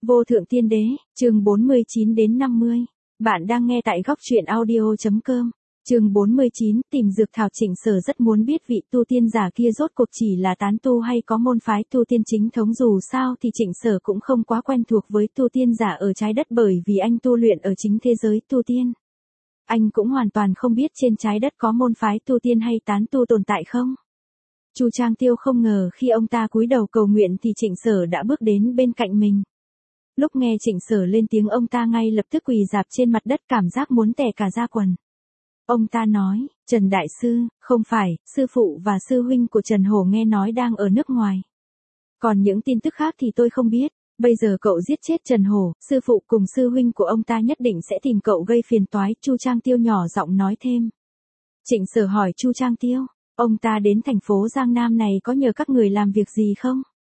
Vô thượng tiên đế, chương 49 đến 50. Bạn đang nghe tại góc truyện audio.com. Chương 49, tìm dược thảo. Trịnh Sở rất muốn biết vị tu tiên giả kia rốt cuộc chỉ là tán tu hay có môn phái tu tiên chính thống, dù sao thì Trịnh Sở cũng không quá quen thuộc với tu tiên giả ở trái đất bởi vì anh tu luyện ở chính thế giới tu tiên. Anh cũng hoàn toàn không biết trên trái đất có môn phái tu tiên hay tán tu tồn tại không. Chu Trang Tiêu không ngờ khi ông ta cúi đầu cầu nguyện thì Trịnh Sở đã bước đến bên cạnh mình. Lúc nghe Trịnh Sở lên tiếng, ông ta ngay lập tức quỳ rạp trên mặt đất, cảm giác muốn tè cả da quần. Ông ta nói, Trần Đại Sư, không phải, sư phụ và sư huynh của Trần Hổ nghe nói đang ở nước ngoài. Còn những tin tức khác thì tôi không biết, bây giờ cậu giết chết Trần Hổ, sư phụ cùng sư huynh của ông ta nhất định sẽ tìm cậu gây phiền toái, Chu Trang Tiêu nhỏ giọng nói thêm. Trịnh Sở hỏi Chu Trang Tiêu, ông ta đến thành phố Giang Nam này có nhờ các người làm việc gì không?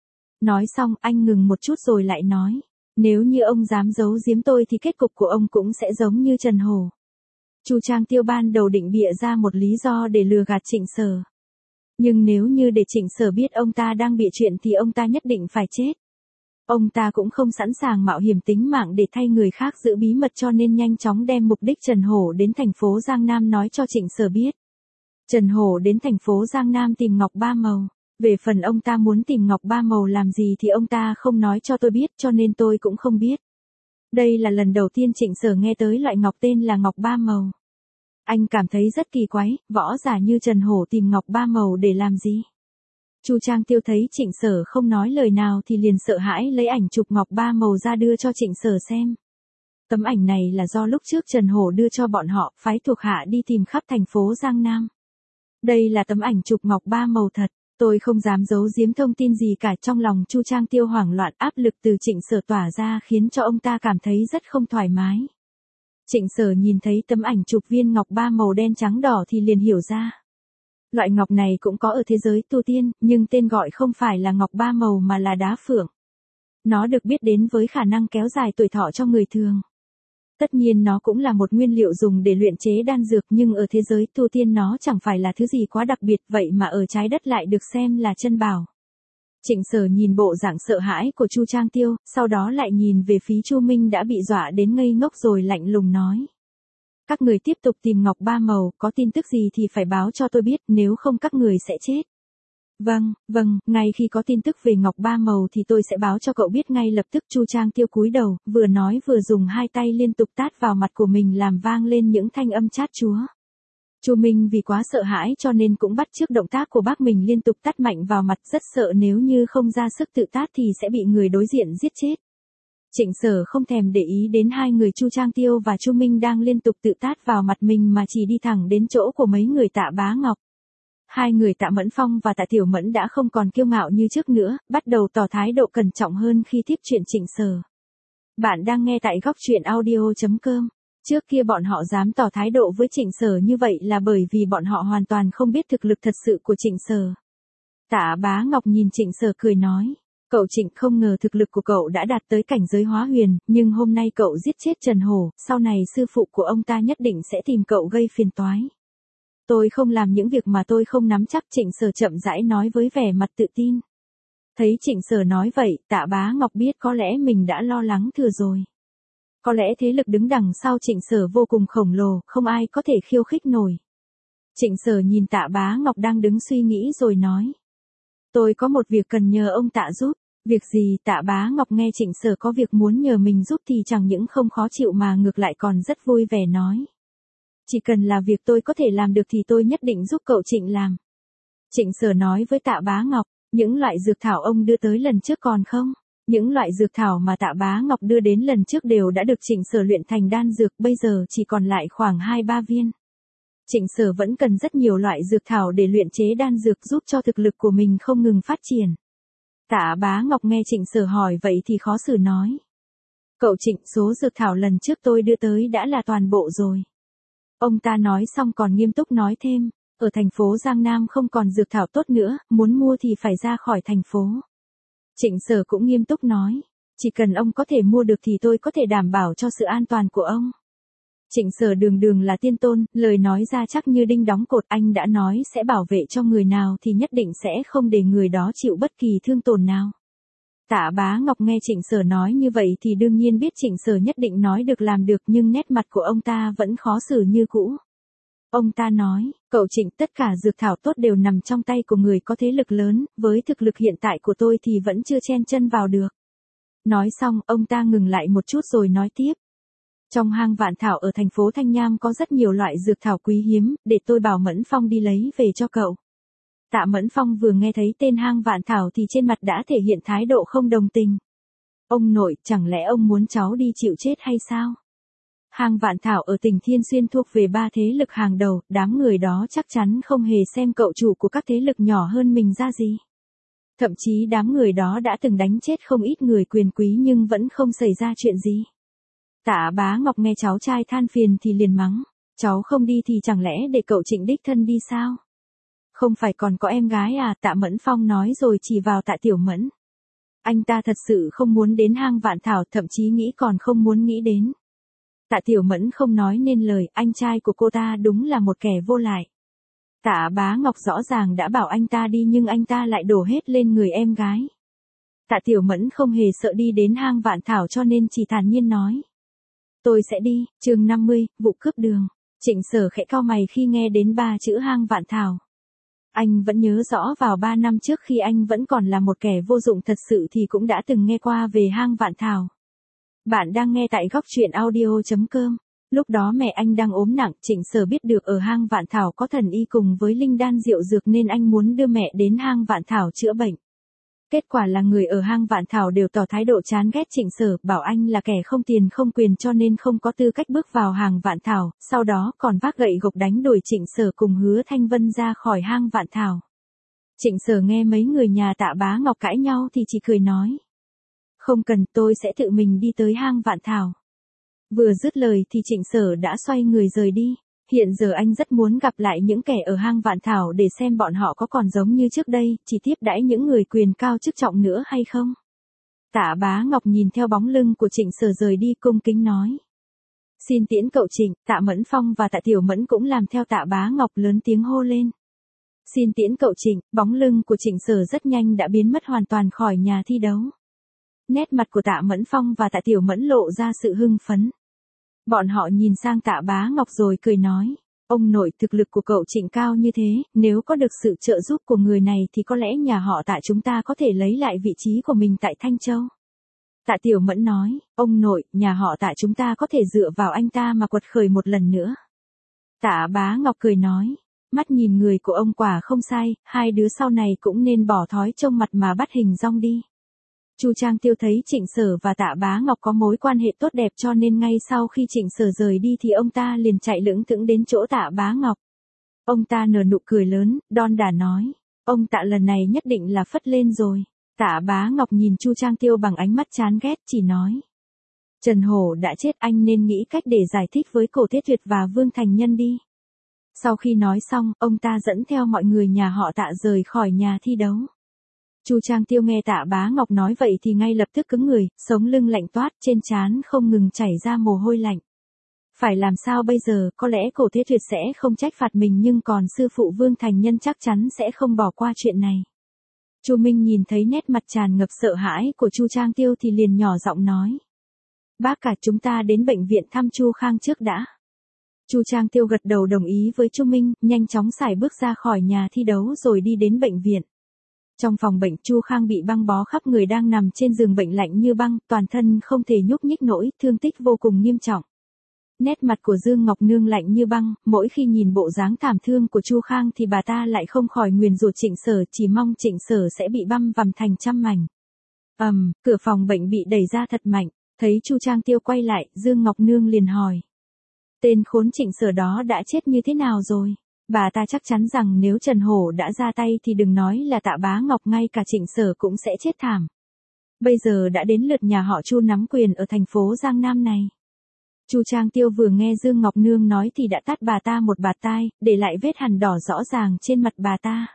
Nói xong anh ngừng một chút rồi lại nói. Nếu như ông dám giấu giếm tôi thì kết cục của ông cũng sẽ giống như Trần Hổ. Chu Trang Tiêu ban đầu định bịa ra một lý do để lừa gạt Trịnh Sở. Nhưng nếu như để Trịnh Sở biết ông ta đang bịa chuyện thì ông ta nhất định phải chết. Ông ta cũng không sẵn sàng mạo hiểm tính mạng để thay người khác giữ bí mật, cho nên nhanh chóng đem mục đích Trần Hổ đến thành phố Giang Nam nói cho Trịnh Sở biết. Trần Hổ đến thành phố Giang Nam tìm ngọc ba màu. Về phần ông ta muốn tìm ngọc ba màu làm gì thì ông ta không nói cho tôi biết, cho nên tôi cũng không biết. Đây là lần đầu tiên Trịnh Sở nghe tới loại ngọc tên là ngọc ba màu. Anh cảm thấy rất kỳ quái, võ giả như Trần Hổ tìm ngọc ba màu để làm gì? Chu Trang Tiêu thấy Trịnh Sở không nói lời nào thì liền sợ hãi lấy ảnh chụp ngọc ba màu ra đưa cho Trịnh Sở xem. Tấm ảnh này là do lúc trước Trần Hổ đưa cho bọn họ, phái thuộc hạ đi tìm khắp thành phố Giang Nam. Đây là tấm ảnh chụp ngọc ba màu thật. Tôi không dám giấu giếm thông tin gì cả. Trong lòng Chu Trang Tiêu hoảng loạn, áp lực từ Trịnh Sở tỏa ra khiến cho ông ta cảm thấy rất không thoải mái. Trịnh Sở nhìn thấy tấm ảnh chụp viên ngọc ba màu đen trắng đỏ thì liền hiểu ra. Loại ngọc này cũng có ở thế giới tu tiên, nhưng tên gọi không phải là ngọc ba màu mà là đá phượng. Nó được biết đến với khả năng kéo dài tuổi thọ cho người thường. Tất nhiên nó cũng là một nguyên liệu dùng để luyện chế đan dược, nhưng ở thế giới tu tiên nó chẳng phải là thứ gì quá đặc biệt, vậy mà ở trái đất lại được xem là chân bảo. Trịnh Sở nhìn bộ dạng sợ hãi của Chu Trang Tiêu, sau đó lại nhìn về phía Chu Minh đã bị dọa đến ngây ngốc rồi lạnh lùng nói. Các người tiếp tục tìm ngọc ba màu, có tin tức gì thì phải báo cho tôi biết, nếu không các người sẽ chết. Vâng, ngay khi có tin tức về ngọc ba màu thì tôi sẽ báo cho cậu biết ngay lập tức. Chu Trang Tiêu cúi đầu, vừa nói vừa dùng hai tay liên tục tát vào mặt của mình làm vang lên những thanh âm chát chúa. Chu Minh vì quá sợ hãi cho nên cũng bắt chước động tác của bác mình, liên tục tát mạnh vào mặt, rất sợ nếu như không ra sức tự tát thì sẽ bị người đối diện giết chết. Trịnh Sở không thèm để ý đến hai người Chu Trang Tiêu và Chu Minh đang liên tục tự tát vào mặt mình mà chỉ đi thẳng đến chỗ của mấy người Tạ Bá Ngọc. Hai người Tạ Mẫn Phong và Tạ Tiểu Mẫn đã không còn kiêu ngạo như trước nữa, bắt đầu tỏ thái độ cẩn trọng hơn khi tiếp chuyện Trịnh Sở. Bạn đang nghe tại góc truyện audio.com. Trước kia bọn họ dám tỏ thái độ với Trịnh Sở như vậy là bởi vì bọn họ hoàn toàn không biết thực lực thật sự của Trịnh Sở. Tạ Bá Ngọc nhìn Trịnh Sở cười nói. Cậu Trịnh, không ngờ thực lực của cậu đã đạt tới cảnh giới hóa huyền, nhưng hôm nay cậu giết chết Trần Hổ, sau này sư phụ của ông ta nhất định sẽ tìm cậu gây phiền toái. Tôi không làm những việc mà tôi không nắm chắc, Trịnh Sở chậm rãi nói với vẻ mặt tự tin. Thấy Trịnh Sở nói vậy, Tạ Bá Ngọc biết có lẽ mình đã lo lắng thừa rồi. Có lẽ thế lực đứng đằng sau Trịnh Sở vô cùng khổng lồ, không ai có thể khiêu khích nổi. Trịnh Sở nhìn Tạ Bá Ngọc đang đứng suy nghĩ rồi nói. Tôi có một việc cần nhờ ông Tạ giúp. Việc gì? Tạ Bá Ngọc nghe Trịnh Sở có việc muốn nhờ mình giúp thì chẳng những không khó chịu mà ngược lại còn rất vui vẻ nói. Chỉ cần là việc tôi có thể làm được thì tôi nhất định giúp cậu Trịnh làm. Trịnh Sở nói với Tạ Bá Ngọc, những loại dược thảo ông đưa tới lần trước còn không? Những loại dược thảo mà Tạ Bá Ngọc đưa đến lần trước đều đã được Trịnh Sở luyện thành đan dược, bây giờ chỉ còn lại khoảng 2-3 viên. Trịnh Sở vẫn cần rất nhiều loại dược thảo để luyện chế đan dược giúp cho thực lực của mình không ngừng phát triển. Tạ Bá Ngọc nghe Trịnh Sở hỏi vậy thì khó xử nói. Cậu Trịnh, số dược thảo lần trước tôi đưa tới đã là toàn bộ rồi. Ông ta nói xong còn nghiêm túc nói thêm, ở thành phố Giang Nam không còn dược thảo tốt nữa, muốn mua thì phải ra khỏi thành phố. Trịnh Sở cũng nghiêm túc nói, chỉ cần ông có thể mua được thì tôi có thể đảm bảo cho sự an toàn của ông. Trịnh Sở đường đường là tiên tôn, lời nói ra chắc như đinh đóng cột, anh đã nói sẽ bảo vệ cho người nào thì nhất định sẽ không để người đó chịu bất kỳ thương tổn nào. Tạ Bá Ngọc nghe Trịnh Sở nói như vậy thì đương nhiên biết Trịnh Sở nhất định nói được làm được, nhưng nét mặt của ông ta vẫn khó xử như cũ. Ông ta nói, cậu Trịnh, tất cả dược thảo tốt đều nằm trong tay của người có thế lực lớn, với thực lực hiện tại của tôi thì vẫn chưa chen chân vào được. Nói xong, ông ta ngừng lại một chút rồi nói tiếp. Trong hang vạn thảo ở thành phố Thanh Nham có rất nhiều loại dược thảo quý hiếm, để tôi bảo Mẫn Phong đi lấy về cho cậu. Tạ Mẫn Phong vừa nghe thấy tên hang vạn thảo thì trên mặt đã thể hiện thái độ không đồng tình. Ông nội, chẳng lẽ ông muốn cháu đi chịu chết hay sao? Hang vạn thảo ở tỉnh Thiên Xuyên thuộc về 3 thế lực hàng đầu, đám người đó chắc chắn không hề xem cậu chủ của các thế lực nhỏ hơn mình ra gì. Thậm chí đám người đó đã từng đánh chết không ít người quyền quý nhưng vẫn không xảy ra chuyện gì. Tạ Bá Ngọc nghe cháu trai than phiền thì liền mắng, cháu không đi thì chẳng lẽ để cậu Trịnh đích thân đi sao? Không phải còn có em gái à? Tạ Mẫn Phong nói rồi chỉ vào Tạ Tiểu Mẫn. Anh ta thật sự không muốn đến hang vạn thảo, thậm chí nghĩ còn không muốn nghĩ đến. Tạ Tiểu Mẫn không nói nên lời, anh trai của cô ta đúng là một kẻ vô lại. Tạ Bá Ngọc rõ ràng đã bảo anh ta đi nhưng anh ta lại đổ hết lên người em gái. Tạ Tiểu Mẫn không hề sợ đi đến hang vạn thảo cho nên chỉ thản nhiên nói. Tôi sẽ đi. Chương 50, vụ cướp đường. Trịnh Sở khẽ cau mày khi nghe đến 3 chữ hang vạn thảo. Anh vẫn nhớ rõ vào 3 năm trước khi anh vẫn còn là một kẻ vô dụng thật sự thì cũng đã từng nghe qua về hang vạn thảo. Bạn đang nghe tại góc truyện audio.com. Lúc đó mẹ anh đang ốm nặng, Trịnh Sở biết được ở hang vạn thảo có thần y cùng với linh đan diệu dược nên anh muốn đưa mẹ đến hang vạn thảo chữa bệnh. Kết quả là người ở hang vạn thảo đều tỏ thái độ chán ghét Trịnh Sở, bảo anh là kẻ không tiền không quyền cho nên không có tư cách bước vào hang vạn thảo, sau đó còn vác gậy gộc đánh đuổi Trịnh Sở cùng Hứa Thanh Vân ra khỏi hang vạn thảo. Trịnh Sở nghe mấy người nhà Tạ Bá Ngọc cãi nhau thì chỉ cười nói. Không cần, tôi sẽ tự mình đi tới hang vạn thảo. Vừa dứt lời thì Trịnh Sở đã xoay người rời đi. Hiện giờ anh rất muốn gặp lại những kẻ ở hang vạn thảo để xem bọn họ có còn giống như trước đây, chỉ tiếp đãi những người quyền cao chức trọng nữa hay không. Tạ Bá Ngọc nhìn theo bóng lưng của Trịnh Sở rời đi cung kính nói. Xin tiễn cậu Trịnh. Tạ Mẫn Phong và Tạ Tiểu Mẫn cũng làm theo Tạ Bá Ngọc lớn tiếng hô lên. Xin tiễn cậu Trịnh. Bóng lưng của Trịnh Sở rất nhanh đã biến mất hoàn toàn khỏi nhà thi đấu. Nét mặt của Tạ Mẫn Phong và Tạ Tiểu Mẫn lộ ra sự hưng phấn. Bọn họ nhìn sang Tạ Bá Ngọc rồi cười nói, ông nội, thực lực của cậu Trịnh cao như thế, nếu có được sự trợ giúp của người này thì có lẽ nhà họ Tạ chúng ta có thể lấy lại vị trí của mình tại Thanh Châu. Tạ Tiểu Mẫn nói, ông nội, nhà họ Tạ chúng ta có thể dựa vào anh ta mà quật khởi một lần nữa. Tạ Bá Ngọc cười nói, mắt nhìn người của ông quả không sai, hai đứa sau này cũng nên bỏ thói trông mặt mà bắt hình dong đi. Chu Trang Tiêu thấy Trịnh Sở và Tạ Bá Ngọc có mối quan hệ tốt đẹp cho nên ngay sau khi Trịnh Sở rời đi thì ông ta liền chạy lững thững đến chỗ Tạ Bá Ngọc. Ông ta nở nụ cười lớn, đon đả nói, ông Tạ lần này nhất định là phất lên rồi. Tạ Bá Ngọc nhìn Chu Trang Tiêu bằng ánh mắt chán ghét, chỉ nói. Trần Hổ đã chết, anh nên nghĩ cách để giải thích với Cổ Thiết Tuyệt và Vương Thành Nhân đi. Sau khi nói xong, ông ta dẫn theo mọi người nhà họ Tạ rời khỏi nhà thi đấu. Chu Trang Tiêu nghe Tạ Bá Ngọc nói vậy thì ngay lập tức cứng người, sống lưng lạnh toát, trên trán không ngừng chảy ra mồ hôi lạnh. Phải làm sao bây giờ, có lẽ Cổ Thế Tuyệt sẽ không trách phạt mình nhưng còn sư phụ Vương Thành Nhân chắc chắn sẽ không bỏ qua chuyện này. Chu Minh nhìn thấy nét mặt tràn ngập sợ hãi của Chu Trang Tiêu thì liền nhỏ giọng nói. Bác cả, chúng ta đến bệnh viện thăm Chu Khang trước đã. Chu Trang Tiêu gật đầu đồng ý với Chu Minh, nhanh chóng sải bước ra khỏi nhà thi đấu rồi đi đến bệnh viện. Trong phòng bệnh, Chu Khang bị băng bó khắp người đang nằm trên giường bệnh lạnh như băng, toàn thân không thể nhúc nhích nổi, thương tích vô cùng nghiêm trọng. Nét mặt của Dương Ngọc Nương lạnh như băng, mỗi khi nhìn bộ dáng thảm thương của Chu Khang thì bà ta lại không khỏi nguyền rủa Trịnh Sở, chỉ mong Trịnh Sở sẽ bị băm vằm thành trăm mảnh. Cửa phòng bệnh bị đẩy ra thật mạnh, thấy Chu Trang Tiêu quay lại, Dương Ngọc Nương liền hỏi. Tên khốn Trịnh Sở đó đã chết như thế nào rồi? Bà ta chắc chắn rằng nếu Trần Hổ đã ra tay thì đừng nói là Tạ Bá Ngọc, ngay cả Trịnh Sở cũng sẽ chết thảm. Bây giờ đã đến lượt nhà họ Chu nắm quyền ở thành phố Giang Nam này. Chu Trang Tiêu vừa nghe Dương Ngọc Nương nói thì đã tát bà ta một bạt tai, để lại vết hằn đỏ rõ ràng trên mặt bà ta.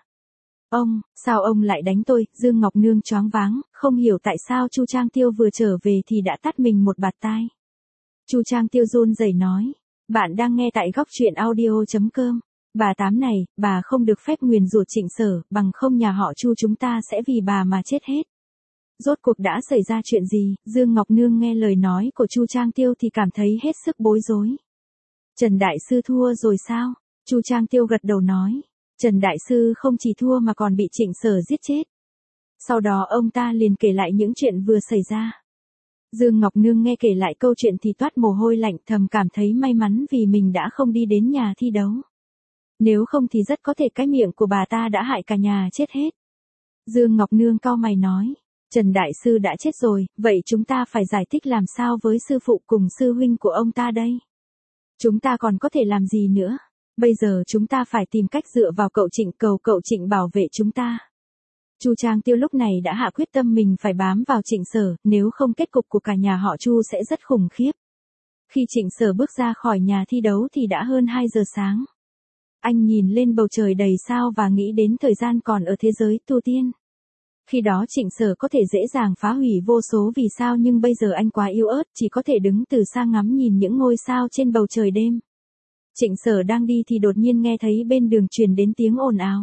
Sao ông lại đánh tôi? Dương Ngọc Nương choáng váng, không hiểu tại sao Chu Trang Tiêu vừa trở về thì đã tát mình một bạt tai. Chu Trang Tiêu run rẩy nói, bạn đang nghe tại góc truyện audio.com. Bà Tám này, bà không được phép nguyền rủa Trịnh Sở, bằng không nhà họ Chu chúng ta sẽ vì bà mà chết hết. Rốt cuộc đã xảy ra chuyện gì? Dương Ngọc Nương nghe lời nói của Chu Trang Tiêu thì cảm thấy hết sức bối rối. Trần Đại Sư thua rồi sao? Chu Trang Tiêu gật đầu nói. Trần Đại Sư không chỉ thua mà còn bị Trịnh Sở giết chết. Sau đó ông ta liền kể lại những chuyện vừa xảy ra. Dương Ngọc Nương nghe kể lại câu chuyện thì toát mồ hôi lạnh, thầm cảm thấy may mắn vì mình đã không đi đến nhà thi đấu. Nếu không thì rất có thể cái miệng của bà ta đã hại cả nhà chết hết. Dương Ngọc Nương cau mày nói. Trần Đại Sư đã chết rồi, vậy chúng ta phải giải thích làm sao với sư phụ cùng sư huynh của ông ta đây? Chúng ta còn có thể làm gì nữa? Bây giờ chúng ta phải tìm cách dựa vào cậu Trịnh, cầu cậu Trịnh bảo vệ chúng ta. Chu Trang Tiêu lúc này đã hạ quyết tâm mình phải bám vào Trịnh Sở, nếu không kết cục của cả nhà họ Chu sẽ rất khủng khiếp. Khi Trịnh Sở bước ra khỏi nhà thi đấu thì đã hơn 2 giờ sáng. Anh nhìn lên bầu trời đầy sao và nghĩ đến thời gian còn ở thế giới tu tiên. Khi đó Trịnh Sở có thể dễ dàng phá hủy vô số vì sao, nhưng bây giờ anh quá yếu ớt, chỉ có thể đứng từ xa ngắm nhìn những ngôi sao trên bầu trời đêm. Trịnh Sở đang đi thì đột nhiên nghe thấy bên đường truyền đến tiếng ồn ào.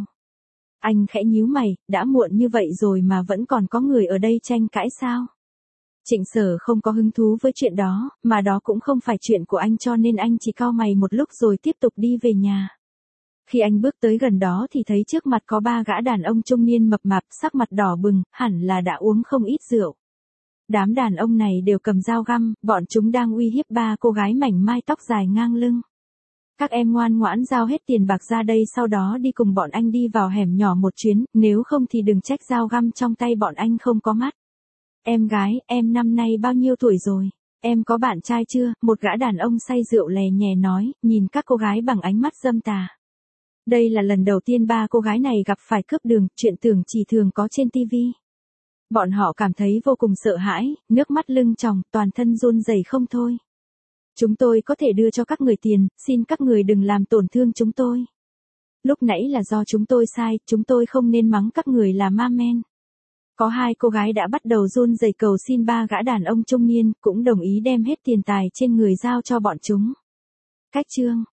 Anh khẽ nhíu mày, đã muộn như vậy rồi mà vẫn còn có người ở đây tranh cãi sao? Trịnh Sở không có hứng thú với chuyện đó, mà đó cũng không phải chuyện của anh, cho nên anh chỉ cau mày một lúc rồi tiếp tục đi về nhà. Khi anh bước tới gần đó thì thấy trước mặt có 3 gã đàn ông trung niên mập mạp, sắc mặt đỏ bừng, hẳn là đã uống không ít rượu. Đám đàn ông này đều cầm dao găm, bọn chúng đang uy hiếp 3 cô gái mảnh mai tóc dài ngang lưng. Các em ngoan ngoãn giao hết tiền bạc ra đây, sau đó đi cùng bọn anh đi vào hẻm nhỏ một chuyến, nếu không thì đừng trách dao găm trong tay bọn anh không có mắt. Em gái, em năm nay bao nhiêu tuổi rồi? Em có bạn trai chưa? Một gã đàn ông say rượu lè nhè nói, nhìn các cô gái bằng ánh mắt dâm tà. Đây là lần đầu tiên 3 cô gái này gặp phải cướp đường, chuyện tưởng chỉ thường có trên TV. Bọn họ cảm thấy vô cùng sợ hãi, nước mắt lưng tròng, toàn thân run rẩy không thôi. Chúng tôi có thể đưa cho các người tiền, xin các người đừng làm tổn thương chúng tôi. Lúc nãy là do chúng tôi sai, chúng tôi không nên mắng các người là ma men. Có 2 cô gái đã bắt đầu run rẩy cầu xin 3 gã đàn ông trung niên, cũng đồng ý đem hết tiền tài trên người giao cho bọn chúng. Cách chương